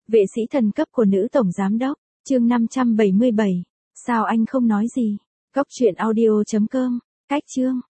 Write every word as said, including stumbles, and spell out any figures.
Vệ sĩ thần cấp của nữ tổng giám đốc, chương năm trăm bảy mươi bảy. Sao anh không nói gì? Cốc truyện audio chấm com, cách chương.